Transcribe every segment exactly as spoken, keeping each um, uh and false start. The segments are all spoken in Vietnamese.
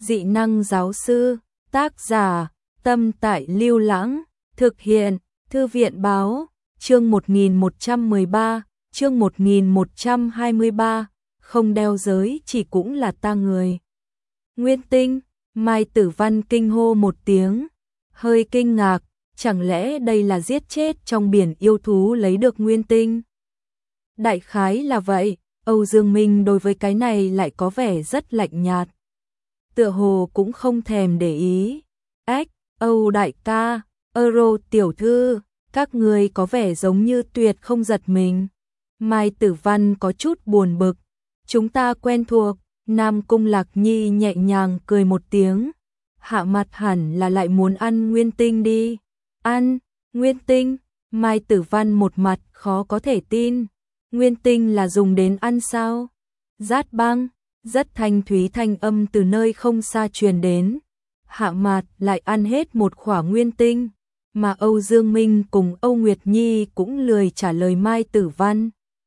dị năng giáo sư, tác giả, Tâm Tại Lưu Lãng, thực hiện, Thư viện báo, chương một nghìn một trăm mười ba, chương một nghìn một trăm hai mươi ba, không đeo giới chỉ cũng là ta người. Nguyên tinh, Mai Tử Văn kinh hô một tiếng, hơi kinh ngạc, chẳng lẽ đây là giết chết trong biển yêu thú lấy được nguyên tinh? Đại khái là vậy, Âu Dương Minh đối với cái này lại có vẻ rất lạnh nhạt. Tựa hồ cũng không thèm để ý. Ách, Âu đại ca, Euro tiểu thư, các người có vẻ giống như tuyệt không giật mình. Mai Tử Văn có chút buồn bực. Chúng ta quen thuộc, Nam Cung Lạc Nhi nhẹ nhàng cười một tiếng. Hạ mặt hẳn là lại muốn ăn nguyên tinh đi. Ăn, nguyên tinh, Mai Tử Văn một mặt khó có thể tin. Nguyên tinh là dùng đến ăn sao? Rát băng, rất thanh thúy thanh âm từ nơi không xa truyền đến. Hạ Mạt lại ăn hết một khỏa nguyên tinh, mà Âu Dương Minh cùng Âu Nguyệt Nhi cũng lười trả lời Mai Tử Văn.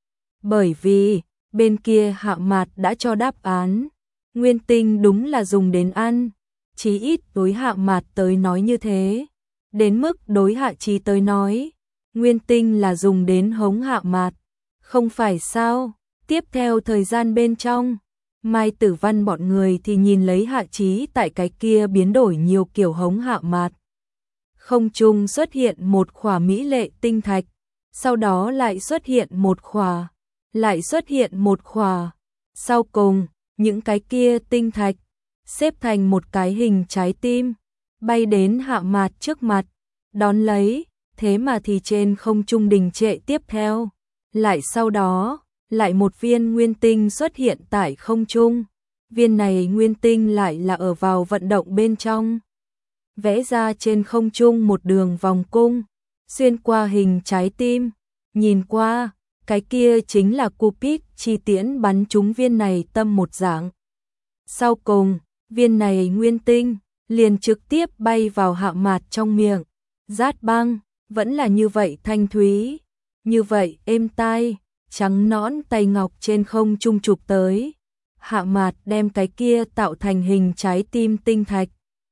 Bởi vì, bên kia Hạ Mạt đã cho đáp án, nguyên tinh đúng là dùng đến ăn, chí ít đối Hạ Mạt tới nói như thế. Đến mức đối Hạ Chí tới nói, nguyên tinh là dùng đến hống Hạ Mạt. Không phải sao? Tiếp theo thời gian bên trong, Mai Tử Văn bọn người thì nhìn lấy Hạ Chí tại cái kia biến đổi nhiều kiểu hống Hạ Mạt. Không trung xuất hiện một khỏa mỹ lệ tinh thạch, sau đó lại xuất hiện một khỏa, lại xuất hiện một khỏa. Sau cùng, những cái kia tinh thạch xếp thành một cái hình trái tim, bay đến Hạ Mạt trước mặt, đón lấy, thế mà thì trên không trung đình trệ tiếp theo. Lại sau đó, lại một viên nguyên tinh xuất hiện tại không trung. Viên này nguyên tinh lại là ở vào vận động bên trong. Vẽ ra trên không trung một đường vòng cung, xuyên qua hình trái tim. Nhìn qua, cái kia chính là Cupid chi tiễn bắn trúng viên này tâm một dạng. Sau cùng, viên này nguyên tinh liền trực tiếp bay vào Hạ Mạt trong miệng. Rát băng, vẫn là như vậy thanh thúy, như vậy êm tai, trắng nõn tay ngọc trên không trung chụp tới. Hạ Mạt đem cái kia tạo thành hình trái tim tinh thạch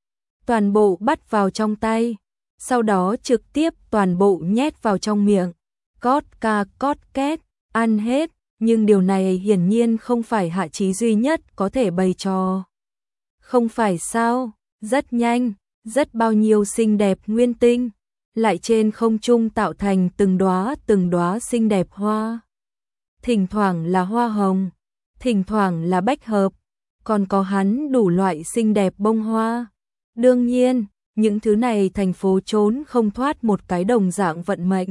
toàn bộ bắt vào trong tay, sau đó trực tiếp toàn bộ nhét vào trong miệng. Cót ca cót két, ăn hết, nhưng điều này hiển nhiên không phải Hạ Chí duy nhất có thể bày trò. Không phải sao, rất nhanh, rất bao nhiêu xinh đẹp nguyên tinh, lại trên không trung tạo thành từng đóa từng đóa xinh đẹp hoa. Thỉnh thoảng là hoa hồng, thỉnh thoảng là bách hợp, còn có hắn đủ loại xinh đẹp bông hoa. Đương nhiên, những thứ này thành phố trốn không thoát một cái đồng dạng vận mệnh.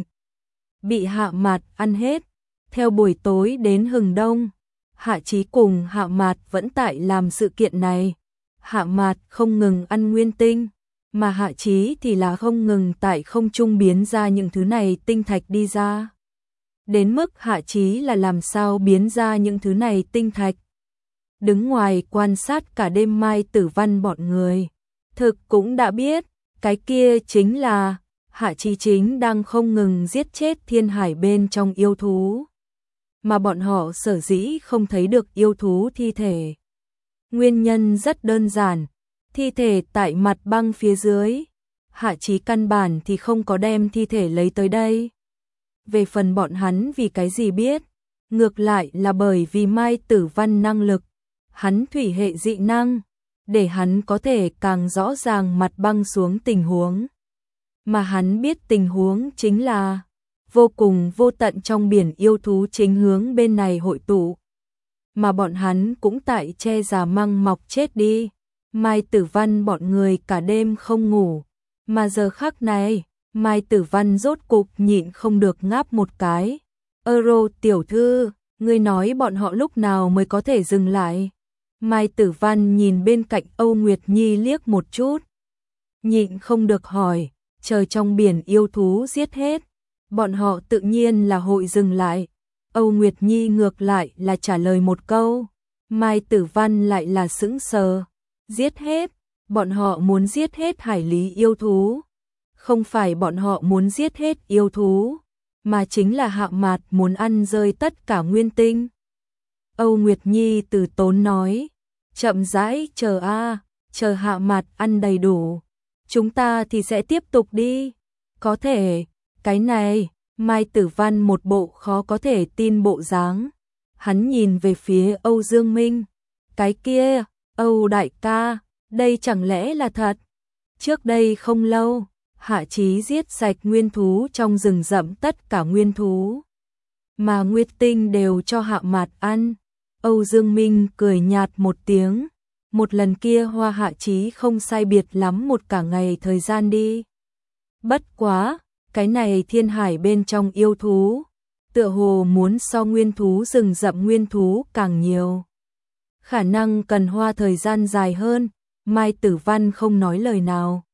Bị Hạ Mạt ăn hết. Theo buổi tối đến hừng đông, Hạ Chí cùng Hạ Mạt vẫn tại làm sự kiện này. Hạ Mạt không ngừng ăn nguyên tinh, mà Hạ Chí thì là không ngừng tại không trung biến ra những thứ này tinh thạch đi ra. Đến mức Hạ Chí là làm sao biến ra những thứ này tinh thạch. Đứng ngoài quan sát cả đêm Mai Tử Văn bọn người, thực cũng đã biết, cái kia chính là Hạ Chí chính đang không ngừng giết chết thiên hải bên trong yêu thú. Mà bọn họ sở dĩ không thấy được yêu thú thi thể. Nguyên nhân rất đơn giản, thi thể tại mặt băng phía dưới. Hạ Chí căn bản thì không có đem thi thể lấy tới đây. Về phần bọn hắn vì cái gì biết, ngược lại là bởi vì Mai Tử Văn năng lực, hắn thủy hệ dị năng, để hắn có thể càng rõ ràng mặt băng xuống tình huống. Mà hắn biết tình huống chính là vô cùng vô tận trong biển yêu thú chính hướng bên này hội tụ. Mà bọn hắn cũng tại che già măng mọc chết đi. Mai Tử Văn bọn người cả đêm không ngủ. Mà giờ khắc này, Mai Tử Văn rốt cục nhịn không được ngáp một cái. Euro tiểu thư, ngươi nói bọn họ lúc nào mới có thể dừng lại? Mai Tử Văn nhìn bên cạnh Âu Nguyệt Nhi liếc một chút. Nhịn không được hỏi, chờ trong biển yêu thú giết hết, bọn họ tự nhiên là hội dừng lại. Âu Nguyệt Nhi ngược lại là trả lời một câu. Mai Tử Văn lại là sững sờ. Giết hết, bọn họ muốn giết hết hải lý yêu thú. Không phải bọn họ muốn giết hết yêu thú, mà chính là Hạ Mạt muốn ăn rơi tất cả nguyên tinh. Âu Nguyệt Nhi từ tốn nói, chậm rãi chờ a, chờ Hạ Mạt ăn đầy đủ, chúng ta thì sẽ tiếp tục đi. Có thể, cái này, Mai Tử Văn một bộ khó có thể tin bộ dáng. Hắn nhìn về phía Âu Dương Minh. Cái kia, Âu đại ca, đây chẳng lẽ là thật? Trước đây không lâu, Hạ Chí giết sạch nguyên thú trong rừng rậm tất cả nguyên thú. Mà Nguyệt Tinh đều cho Hạ Mạt ăn. Âu Dương Minh cười nhạt một tiếng. Một lần kia Hoa Hạ Chí không sai biệt lắm một cả ngày thời gian đi. Bất quá, cái này thiên hải bên trong yêu thú, tựa hồ muốn so nguyên thú rừng rậm nguyên thú càng nhiều. Khả năng cần hoa thời gian dài hơn, Mai Tử Văn không nói lời nào.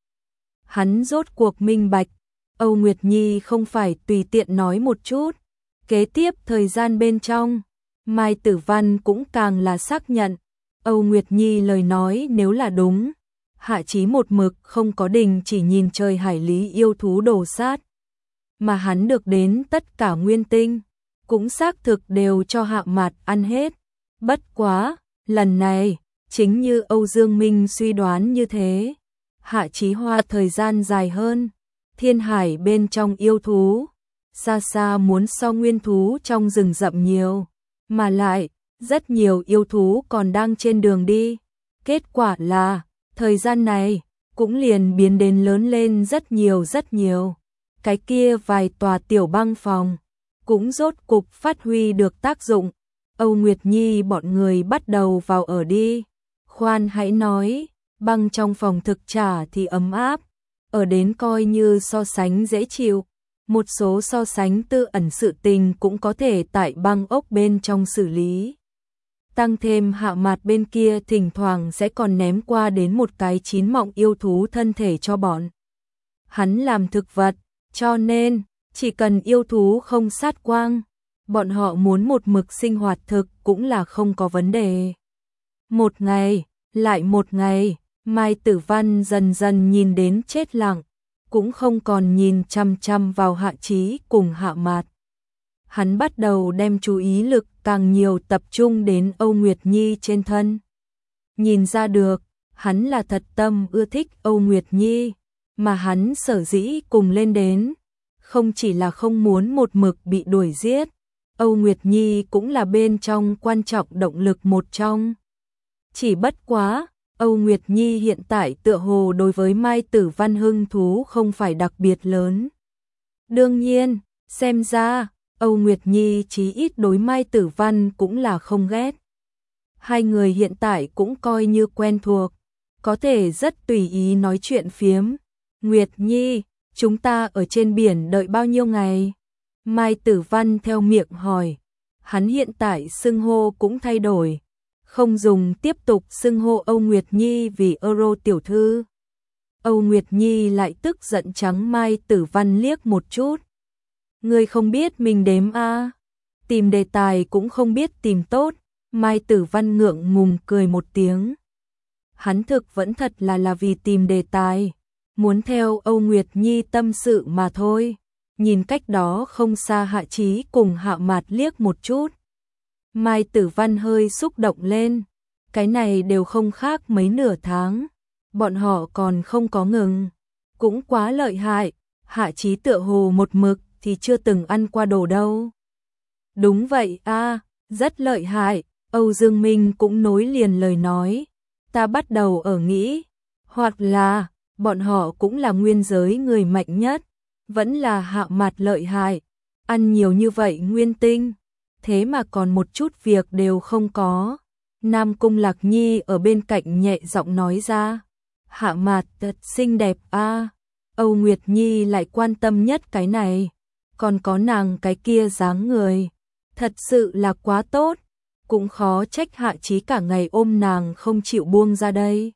Hắn rốt cuộc minh bạch, Âu Nguyệt Nhi không phải tùy tiện nói một chút. Kế tiếp thời gian bên trong, Mai Tử Văn cũng càng là xác nhận, Âu Nguyệt Nhi lời nói nếu là đúng, Hạ Chí một mực không có đình chỉ nhìn trời hải lý yêu thú đổ sát. Mà hắn được đến tất cả nguyên tinh, cũng xác thực đều cho Hạ Mạt ăn hết. Bất quá, lần này, chính như Âu Dương Minh suy đoán như thế, Hạ Chí hoa thời gian dài hơn, thiên hải bên trong yêu thú, xa xa muốn so nguyên thú trong rừng rậm nhiều, mà lại, rất nhiều yêu thú còn đang trên đường đi. Kết quả là, thời gian này, cũng liền biến đến lớn lên rất nhiều rất nhiều. Cái kia vài tòa tiểu băng phòng, cũng rốt cục phát huy được tác dụng. Âu Nguyệt Nhi bọn người bắt đầu vào ở đi. Khoan hãy nói, băng trong phòng thực trả thì ấm áp, ở đến coi như so sánh dễ chịu. Một số so sánh tư ẩn sự tình cũng có thể tại băng ốc bên trong xử lý. Tăng thêm Hạ Mạt bên kia thỉnh thoảng sẽ còn ném qua đến một cái chín mọng yêu thú thân thể cho bọn hắn làm thực vật, cho nên chỉ cần yêu thú không sát quang, bọn họ muốn một mực sinh hoạt thực cũng là không có vấn đề. Một ngày, lại một ngày, Mai Tử Văn dần dần nhìn đến chết lặng, cũng không còn nhìn chăm chăm vào Hạ Chí cùng Hạ Mạt. Hắn bắt đầu đem chú ý lực càng nhiều tập trung đến Âu Nguyệt Nhi trên thân. Nhìn ra được, hắn là thật tâm ưa thích Âu Nguyệt Nhi, mà hắn sở dĩ cùng lên đến, không chỉ là không muốn một mực bị đuổi giết, Âu Nguyệt Nhi cũng là bên trong quan trọng động lực một trong. Chỉ bất quá, Âu Nguyệt Nhi hiện tại tựa hồ đối với Mai Tử Văn hứng thú không phải đặc biệt lớn. Đương nhiên, xem ra, Âu Nguyệt Nhi chí ít đối Mai Tử Văn cũng là không ghét. Hai người hiện tại cũng coi như quen thuộc, có thể rất tùy ý nói chuyện phiếm. Nguyệt Nhi, chúng ta ở trên biển đợi bao nhiêu ngày? Mai Tử Văn theo miệng hỏi. Hắn hiện tại xưng hô cũng thay đổi, không dùng tiếp tục xưng hô Âu Nguyệt Nhi vì Euro tiểu thư. Âu Nguyệt Nhi lại tức giận trắng Mai Tử Văn liếc một chút. Ngươi không biết mình đếm a? À? Tìm đề tài cũng không biết tìm tốt. Mai Tử Văn ngượng ngùng cười một tiếng. Hắn thực vẫn thật là là vì tìm đề tài, muốn theo Âu Nguyệt Nhi tâm sự mà thôi. Nhìn cách đó không xa Hạ Chí cùng Hạ Mạt liếc một chút. Mai Tử Văn hơi xúc động lên. Cái này đều không khác mấy nửa tháng, bọn họ còn không có ngừng. Cũng quá lợi hại, Hạ Chí tựa hồ một mực thì chưa từng ăn qua đồ đâu. Đúng vậy a, à, rất lợi hại. Âu Dương Minh cũng nối liền lời nói. Ta bắt đầu ở nghĩ, hoặc là bọn họ cũng là nguyên giới người mạnh nhất, vẫn là Hạ Mạt lợi hại, ăn nhiều như vậy nguyên tinh, thế mà còn một chút việc đều không có. Nam Cung Lạc Nhi ở bên cạnh nhẹ giọng nói ra. Hạ Mạt thật xinh đẹp a. À. Âu Nguyệt Nhi lại quan tâm nhất cái này, còn có nàng cái kia dáng người, thật sự là quá tốt, cũng khó trách Hạ Chí cả ngày ôm nàng không chịu buông ra đây.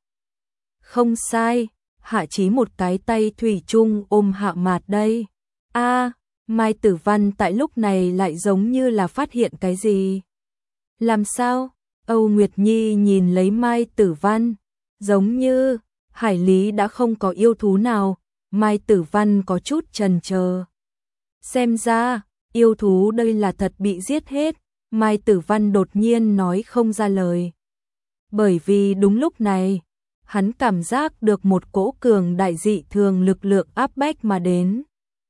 Không sai, Hạ Chí một cái tay thủy chung ôm Hạ Mạt đây. A, à, Mai Tử Văn tại lúc này lại giống như là phát hiện cái gì. Làm sao? Âu Nguyệt Nhi nhìn lấy Mai Tử Văn, giống như hải lý đã không có yêu thú nào. Mai Tử Văn có chút chần chờ. Xem ra, yêu thú đây là thật bị giết hết. Mai Tử Văn đột nhiên nói không ra lời. Bởi vì đúng lúc này, hắn cảm giác được một cỗ cường đại dị thường lực lượng áp bách mà đến.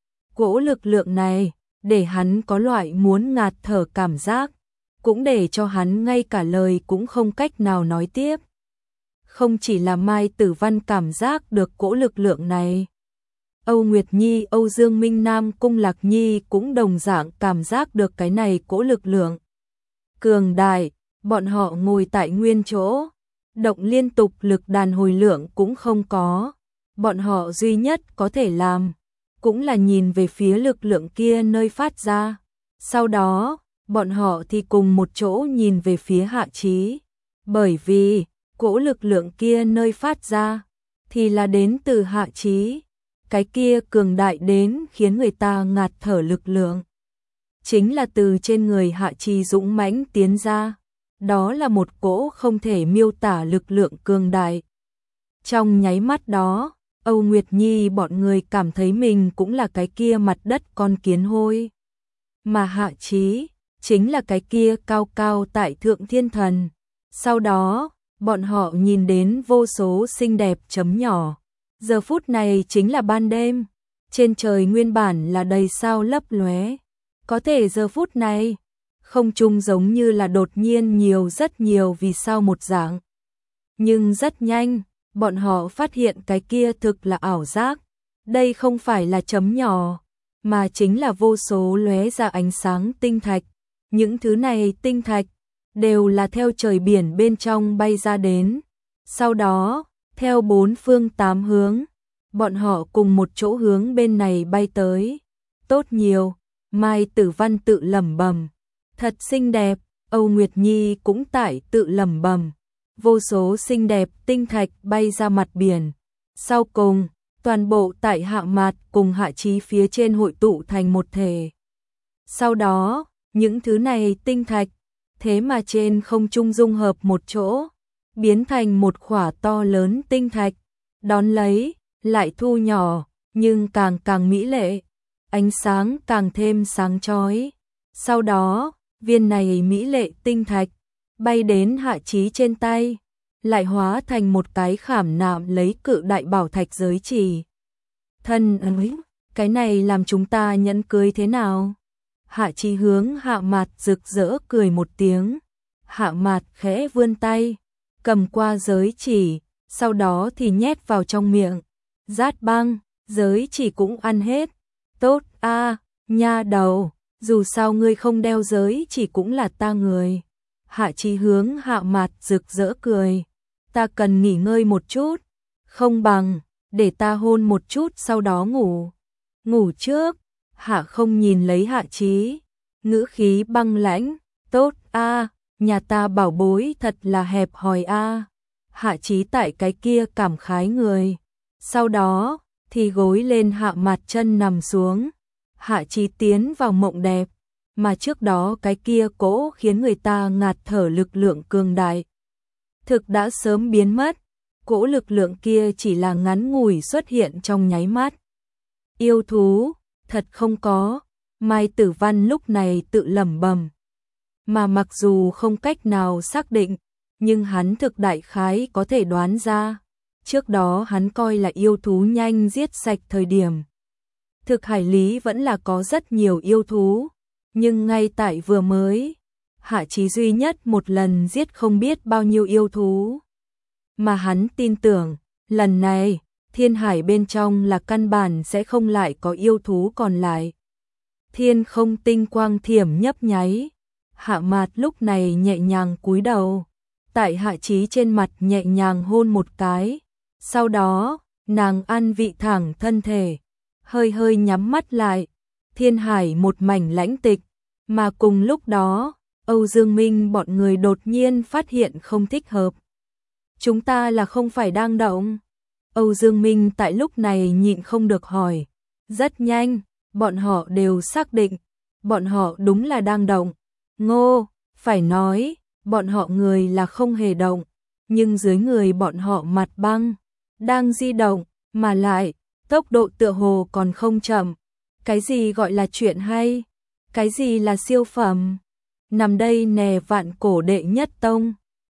Cỗ lực lượng này, để hắn có loại muốn ngạt thở cảm giác, cũng để cho hắn ngay cả lời cũng không cách nào nói tiếp. Không chỉ là Mai Tử Văn cảm giác được cỗ lực lượng này, Âu Nguyệt Nhi, Âu Dương Minh Nam, Cung Lạc Nhi cũng đồng dạng cảm giác được cái này cỗ lực lượng cường đại. Bọn họ ngồi tại nguyên chỗ, động liên tục, lực đàn hồi lượng cũng không có. Bọn họ duy nhất có thể làm cũng là nhìn về phía lực lượng kia nơi phát ra. Sau đó, bọn họ thì cùng một chỗ nhìn về phía Hạ Chí, bởi vì cỗ lực lượng kia nơi phát ra thì là đến từ Hạ Chí, cái kia cường đại đến khiến người ta ngạt thở lực lượng chính là từ trên người Hạ Chí dũng mãnh tiến ra. Đó là một cỗ không thể miêu tả lực lượng cường đại. Trong nháy mắt đó, Âu Nguyệt Nhi bọn người cảm thấy mình cũng là cái kia mặt đất con kiến hôi, mà Hạ Chí chính là cái kia cao cao tại thượng thiên thần. Sau đó, bọn họ nhìn đến vô số xinh đẹp chấm nhỏ. Giờ phút này chính là ban đêm, trên trời nguyên bản là đầy sao lấp lóe, có thể giờ phút này không trung giống như là đột nhiên nhiều rất nhiều vì sao một dạng. Nhưng rất nhanh, bọn họ phát hiện cái kia thực là ảo giác. Đây không phải là chấm nhỏ, mà chính là vô số lóe ra ánh sáng tinh thạch. Những thứ này tinh thạch đều là theo trời biển bên trong bay ra đến. Sau đó, theo bốn phương tám hướng, bọn họ cùng một chỗ hướng bên này bay tới. Tốt nhiều, Mai Tử Văn tự lẩm bẩm. Thật xinh đẹp, Âu Nguyệt Nhi cũng tại tự lẩm bẩm. Vô số xinh đẹp tinh thạch bay ra mặt biển. Sau cùng, toàn bộ tại Hạ Mạt cùng Hạ Chí phía trên hội tụ thành một thể. Sau đó, những thứ này tinh thạch, thế mà trên không trung dung hợp một chỗ, biến thành một khỏa to lớn tinh thạch. Đón lấy, lại thu nhỏ, nhưng càng càng mỹ lệ, ánh sáng càng thêm sáng chói. Sau đó, viên này mỹ lệ tinh thạch bay đến Hạ Chí trên tay, lại hóa thành một cái khảm nạm lấy cự đại bảo thạch giới chỉ. Thân ơi, cái này làm chúng ta nhẫn cưới thế nào? Hạ Chí hướng Hạ Mạt rực rỡ cười một tiếng. Hạ Mạt khẽ vươn tay, cầm qua giới chỉ, sau đó thì nhét vào trong miệng. Rát băng, giới chỉ cũng ăn hết. Tốt a, à, nha đầu, dù sao ngươi không đeo giới chỉ cũng là ta người. Hạ Chí hướng Hạ Mạt rực rỡ cười. Ta cần nghỉ ngơi một chút, không bằng để ta hôn một chút sau đó ngủ. Ngủ trước. Hạ không nhìn lấy Hạ Chí, ngữ khí băng lãnh. Tốt a, à, nhà ta bảo bối thật là hẹp hòi a. À. Hạ Chí tại cái kia cảm khái người. Sau đó thì gối lên Hạ Mạt chân nằm xuống. Hạ Chí tiến vào mộng đẹp, mà trước đó cái kia cỗ khiến người ta ngạt thở lực lượng cường đại thực đã sớm biến mất. Cỗ lực lượng kia chỉ là ngắn ngủi xuất hiện trong nháy mắt. Yêu thú, thật không có, Mai Tử Văn lúc này tự lẩm bẩm. Mà mặc dù không cách nào xác định, nhưng hắn thực đại khái có thể đoán ra. Trước đó hắn coi là yêu thú nhanh giết sạch thời điểm. Thực hải lý vẫn là có rất nhiều yêu thú, nhưng ngay tại vừa mới, Hạ Chí duy nhất một lần giết không biết bao nhiêu yêu thú. Mà hắn tin tưởng, lần này, thiên hải bên trong là căn bản sẽ không lại có yêu thú còn lại. Thiên không tinh quang thiểm nhấp nháy. Hạ Mạt lúc này nhẹ nhàng cúi đầu, tại Hạ Chí trên mặt nhẹ nhàng hôn một cái. Sau đó, nàng an vị thẳng thân thể, hơi hơi nhắm mắt lại. Thiên hải một mảnh lãnh tịch, mà cùng lúc đó, Âu Dương Minh bọn người đột nhiên phát hiện không thích hợp. Chúng ta là không phải đang động? Âu Dương Minh tại lúc này nhịn không được hỏi. Rất nhanh, bọn họ đều xác định, bọn họ đúng là đang động. Ngô, phải nói, bọn họ người là không hề động, nhưng dưới người bọn họ mặt băng đang di động, mà lại tốc độ tựa hồ còn không chậm. Cái gì gọi là chuyện hay? Cái gì là siêu phẩm? Nằm đây nè vạn cổ đệ nhất tông.